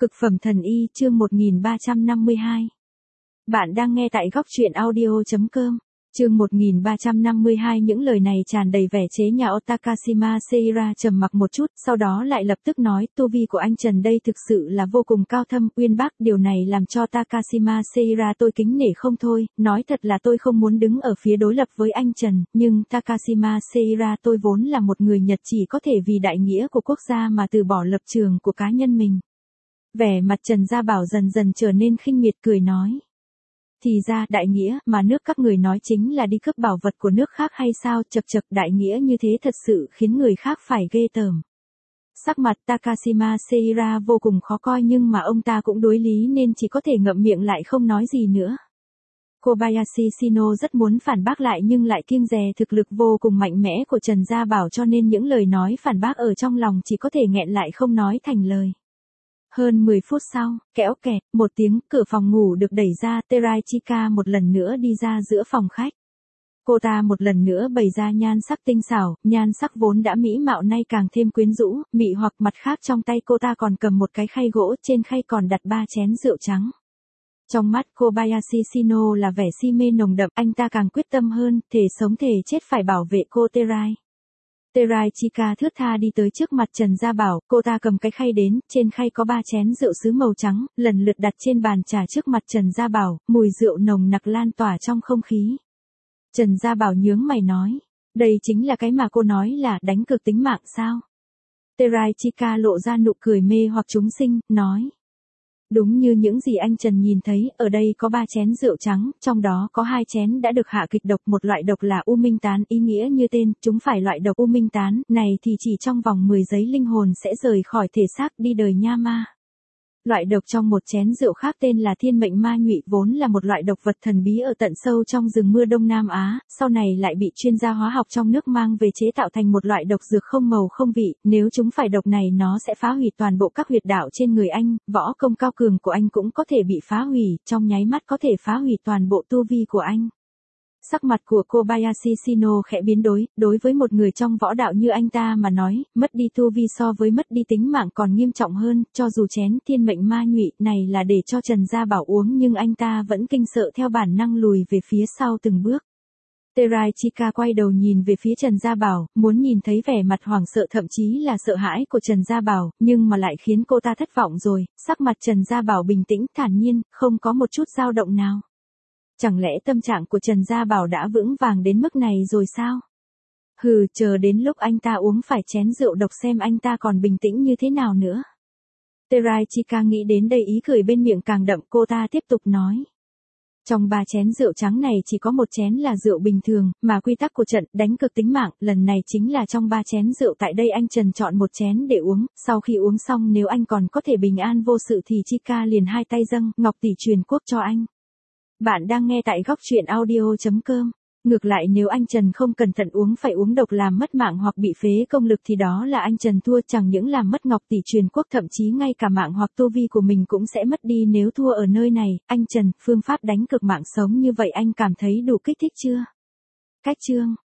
Cực phẩm thần y chương 1352. Bạn đang nghe tại góc truyện audio.com. Chương 1352. Những lời này tràn đầy vẻ chế nhạo. Takashima Seira trầm mặc một chút, sau đó lại lập tức nói, tu vi của anh Trần đây thực sự là vô cùng cao thâm, uyên bác, điều này làm cho Takashima Seira tôi kính nể không thôi, nói thật là tôi không muốn đứng ở phía đối lập với anh Trần, nhưng Takashima Seira tôi vốn là một người Nhật chỉ có thể vì đại nghĩa của quốc gia mà từ bỏ lập trường của cá nhân mình. Vẻ mặt Trần Gia Bảo dần dần trở nên khinh miệt, cười nói. Thì ra, đại nghĩa mà nước các người nói chính là đi cướp bảo vật của nước khác hay sao? Chậc chậc, đại nghĩa như thế thật sự khiến người khác phải ghê tởm. Sắc mặt Takashima Seira vô cùng khó coi, nhưng mà ông ta cũng đối lý nên chỉ có thể ngậm miệng lại không nói gì nữa. Kobayashi Shino rất muốn phản bác lại nhưng lại kiêng dè thực lực vô cùng mạnh mẽ của Trần Gia Bảo, cho nên những lời nói phản bác ở trong lòng chỉ có thể nghẹn lại không nói thành lời. Hơn 10 phút sau, kéo kẹt, một tiếng, cửa phòng ngủ được đẩy ra, Teraichika một lần nữa đi ra giữa phòng khách. Cô ta một lần nữa bày ra nhan sắc tinh xảo, nhan sắc vốn đã mỹ mạo nay càng thêm quyến rũ, mị hoặc. Mặt khác trong tay cô ta còn cầm một cái khay gỗ, trên khay còn đặt 3 chén rượu trắng. Trong mắt Kobayashi Shino là vẻ si mê nồng đậm, anh ta càng quyết tâm hơn, thề sống thề chết phải bảo vệ cô Terai. Teraichika thướt tha đi tới trước mặt Trần Gia Bảo, cô ta cầm cái khay đến, trên khay có 3 chén rượu sứ màu trắng, lần lượt đặt trên bàn trà trước mặt Trần Gia Bảo, mùi rượu nồng nặc lan tỏa trong không khí. Trần Gia Bảo nhướng mày nói, đây chính là cái mà cô nói là đánh cược tính mạng sao? Teraichika lộ ra nụ cười mê hoặc chúng sinh, nói. Đúng như những gì anh Trần nhìn thấy, ở đây có 3 chén rượu trắng, trong đó có 2 chén đã được hạ kịch độc, một loại độc là u minh tán, ý nghĩa như tên, chúng phải loại độc u minh tán, này thì chỉ trong vòng 10 giây linh hồn sẽ rời khỏi thể xác đi đời nha ma. Loại độc trong một chén rượu khác tên là thiên mệnh ma nhụy, vốn là một loại độc vật thần bí ở tận sâu trong rừng mưa Đông Nam Á, sau này lại bị chuyên gia hóa học trong nước mang về chế tạo thành một loại độc dược không màu không vị, nếu chúng phải độc này nó sẽ phá hủy toàn bộ các huyệt đạo trên người anh, võ công cao cường của anh cũng có thể bị phá hủy, trong nháy mắt có thể phá hủy toàn bộ tu vi của anh. Sắc mặt của Kobayashi Shino khẽ biến đổi, đối với một người trong võ đạo như anh ta mà nói, mất đi tu vi so với mất đi tính mạng còn nghiêm trọng hơn, cho dù chén thiên mệnh ma nhụy này là để cho Trần Gia Bảo uống nhưng anh ta vẫn kinh sợ theo bản năng lùi về phía sau từng bước. Teraichika quay đầu nhìn về phía Trần Gia Bảo, muốn nhìn thấy vẻ mặt hoảng sợ thậm chí là sợ hãi của Trần Gia Bảo, nhưng mà lại khiến cô ta thất vọng rồi, sắc mặt Trần Gia Bảo bình tĩnh, thản nhiên, không có một chút dao động nào. Chẳng lẽ tâm trạng của Trần Gia Bảo đã vững vàng đến mức này rồi sao? Hừ, chờ đến lúc anh ta uống phải chén rượu độc xem anh ta còn bình tĩnh như thế nào nữa. Teraichika nghĩ đến đây ý cười bên miệng càng đậm, cô ta tiếp tục nói. Trong 3 chén rượu trắng này chỉ có một chén là rượu bình thường, mà quy tắc của trận đánh cược tính mạng, lần này chính là trong 3 chén rượu tại đây anh Trần chọn một chén để uống, sau khi uống xong nếu anh còn có thể bình an vô sự thì Chika liền hai tay dâng, ngọc tỷ truyền quốc cho anh. Bạn đang nghe tại góc truyện audio.com. Ngược lại nếu anh Trần không cẩn thận uống phải uống độc làm mất mạng hoặc bị phế công lực thì đó là anh Trần thua, chẳng những làm mất ngọc tỷ truyền quốc thậm chí ngay cả mạng hoặc tu vi của mình cũng sẽ mất đi nếu thua ở nơi này. Anh Trần, phương pháp đánh cược mạng sống như vậy anh cảm thấy đủ kích thích chưa? Cách chương.